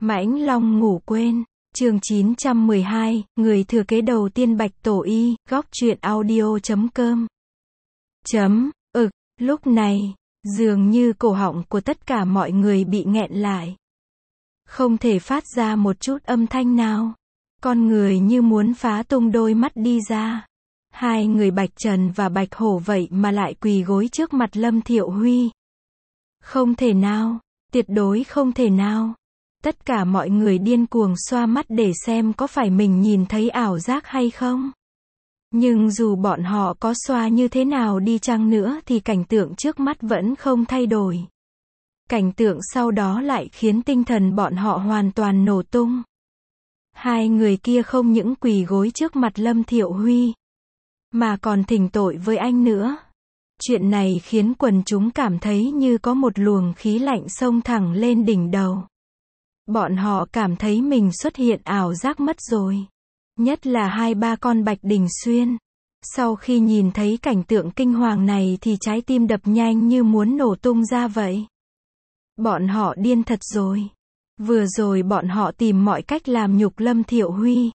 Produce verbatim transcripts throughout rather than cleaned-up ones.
Mãnh Long ngủ quên. Chương chín trăm mười hai, người thừa kế đầu tiên Bạch Tổ Y, góc truyện audio chấm com. Chấm, ực, lúc này, dường như cổ họng của tất cả mọi người bị nghẹn lại. Không thể phát ra một chút âm thanh nào. Con người như muốn phá tung đôi mắt đi ra. Hai người Bạch Trần và Bạch Hổ vậy mà lại quỳ gối trước mặt Lâm Thiệu Huy. Không thể nào, tuyệt đối không thể nào. Tất cả mọi người điên cuồng xoa mắt để xem có phải mình nhìn thấy ảo giác hay không. Nhưng dù bọn họ có xoa như thế nào đi chăng nữa thì cảnh tượng trước mắt vẫn không thay đổi. Cảnh tượng sau đó lại khiến tinh thần bọn họ hoàn toàn nổ tung. Hai người kia không những quỳ gối trước mặt Lâm Thiệu Huy, mà còn thỉnh tội với anh nữa. Chuyện này khiến quần chúng cảm thấy như có một luồng khí lạnh xông thẳng lên đỉnh đầu. Bọn họ cảm thấy mình xuất hiện ảo giác mất rồi. Nhất là hai ba con Bạch Đình Xuyên. Sau khi nhìn thấy cảnh tượng kinh hoàng này thì trái tim đập nhanh như muốn nổ tung ra vậy. Bọn họ điên thật rồi. Vừa rồi bọn họ tìm mọi cách làm nhục Lâm Thiệu Huy.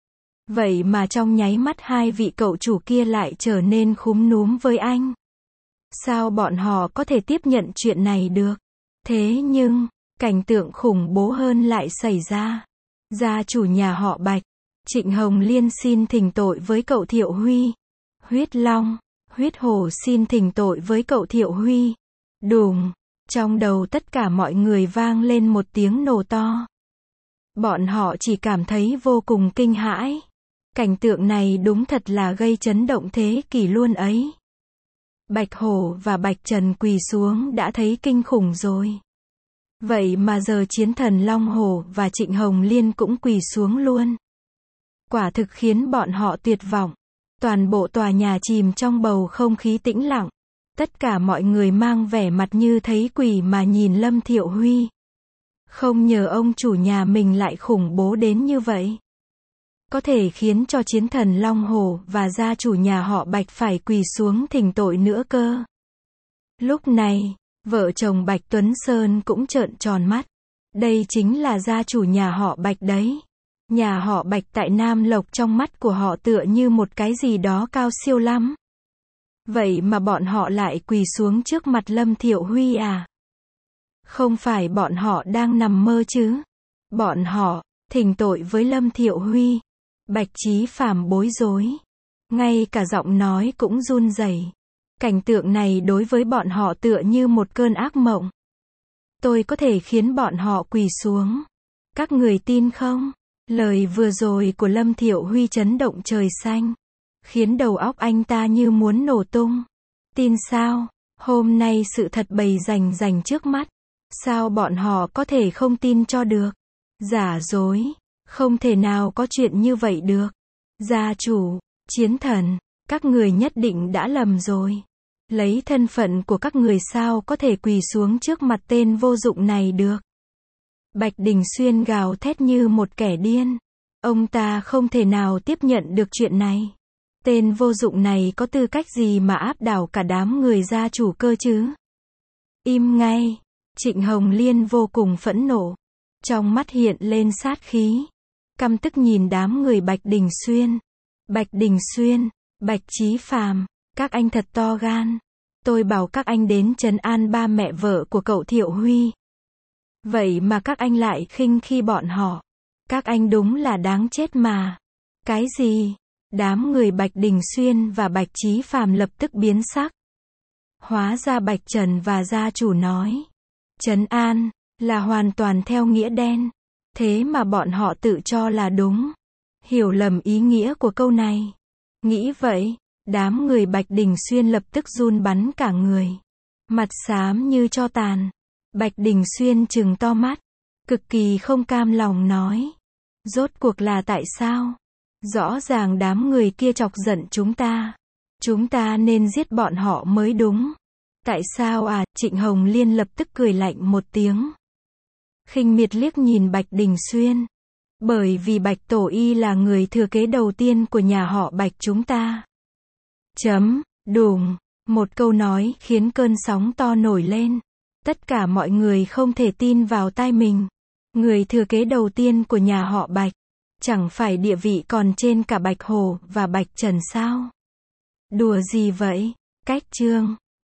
Vậy mà trong nháy mắt hai vị cậu chủ kia lại trở nên khúm núm với anh. Sao bọn họ có thể tiếp nhận chuyện này được? Thế nhưng, cảnh tượng khủng bố hơn lại xảy ra. Gia chủ nhà họ Bạch, Trịnh Hồng Liên xin thỉnh tội với cậu Thiệu Huy. Huyết Long, Huyết Hổ xin thỉnh tội với cậu Thiệu Huy. Đùng, trong đầu tất cả mọi người vang lên một tiếng nổ to. Bọn họ chỉ cảm thấy vô cùng kinh hãi. Cảnh tượng này đúng thật là gây chấn động thế kỷ luôn ấy. Bạch Hổ và Bạch Trần quỳ xuống đã thấy kinh khủng rồi. Vậy mà giờ chiến thần Long Hổ và Trịnh Hồng Liên cũng quỳ xuống luôn. Quả thực khiến bọn họ tuyệt vọng. Toàn bộ tòa nhà chìm trong bầu không khí tĩnh lặng. Tất cả mọi người mang vẻ mặt như thấy quỷ mà nhìn Lâm Thiệu Huy. Không ngờ ông chủ nhà mình lại khủng bố đến như vậy. Có thể khiến cho chiến thần Long Hổ và gia chủ nhà họ Bạch phải quỳ xuống thỉnh tội nữa cơ. Lúc này, vợ chồng Bạch Tuấn Sơn cũng trợn tròn mắt. Đây chính là gia chủ nhà họ Bạch đấy. Nhà họ Bạch tại Nam Lộc trong mắt của họ tựa như một cái gì đó cao siêu lắm. Vậy mà bọn họ lại quỳ xuống trước mặt Lâm Thiệu Huy à? Không phải bọn họ đang nằm mơ chứ? Bọn họ thỉnh tội với Lâm Thiệu Huy. Bạch Chí Phàm bối rối. Ngay cả giọng nói cũng run rẩy. Cảnh tượng này đối với bọn họ tựa như một cơn ác mộng. Tôi có thể khiến bọn họ quỳ xuống. Các người tin không? Lời vừa rồi của Lâm Thiệu Huy chấn động trời xanh. Khiến đầu óc anh ta như muốn nổ tung. Tin sao? Hôm nay sự thật bày rành rành trước mắt. Sao bọn họ có thể không tin cho được? Giả dối. Không thể nào có chuyện như vậy được. Gia chủ, chiến thần, các người nhất định đã lầm rồi. Lấy thân phận của các người sao có thể quỳ xuống trước mặt tên vô dụng này được. Bạch Đình Xuyên gào thét như một kẻ điên. Ông ta không thể nào tiếp nhận được chuyện này. Tên vô dụng này có tư cách gì mà áp đảo cả đám người gia chủ cơ chứ? Im ngay. Trịnh Hồng Liên vô cùng phẫn nộ. Trong mắt hiện lên sát khí. Căm tức nhìn đám người Bạch Đình Xuyên. Bạch Đình Xuyên, Bạch Chí Phàm, các anh thật to gan. Tôi bảo các anh đến trấn an ba mẹ vợ của cậu Thiệu Huy. Vậy mà các anh lại khinh khi bọn họ. Các anh đúng là đáng chết mà. Cái gì? Đám người Bạch Đình Xuyên và Bạch Chí Phàm lập tức biến sắc. Hóa ra Bạch Trần và gia chủ nói. Trấn an, là hoàn toàn theo nghĩa đen. Thế mà bọn họ tự cho là đúng. Hiểu lầm ý nghĩa của câu này. Nghĩ vậy, đám người Bạch Đình Xuyên lập tức run bắn cả người. Mặt xám như tro tàn. Bạch Đình Xuyên trừng to mắt. Cực kỳ không cam lòng nói. Rốt cuộc là tại sao? Rõ ràng đám người kia chọc giận chúng ta. Chúng ta nên giết bọn họ mới đúng. Tại sao à? Trịnh Hồng Liên lập tức cười lạnh một tiếng. Khinh miệt liếc nhìn Bạch Đình Xuyên. Bởi vì Bạch Tổ Y là người thừa kế đầu tiên của nhà họ Bạch chúng ta. Chấm, đùng. Một câu nói khiến cơn sóng to nổi lên. Tất cả mọi người không thể tin vào tai mình. Người thừa kế đầu tiên của nhà họ Bạch. Chẳng phải địa vị còn trên cả Bạch Hổ và Bạch Trần sao? Đùa gì vậy? Cách chương